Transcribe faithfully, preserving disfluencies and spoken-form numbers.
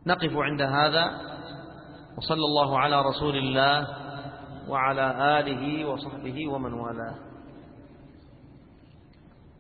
نقف عند هذا، وصلى الله على رسول الله وعلى آله وصحبه ومن والاه.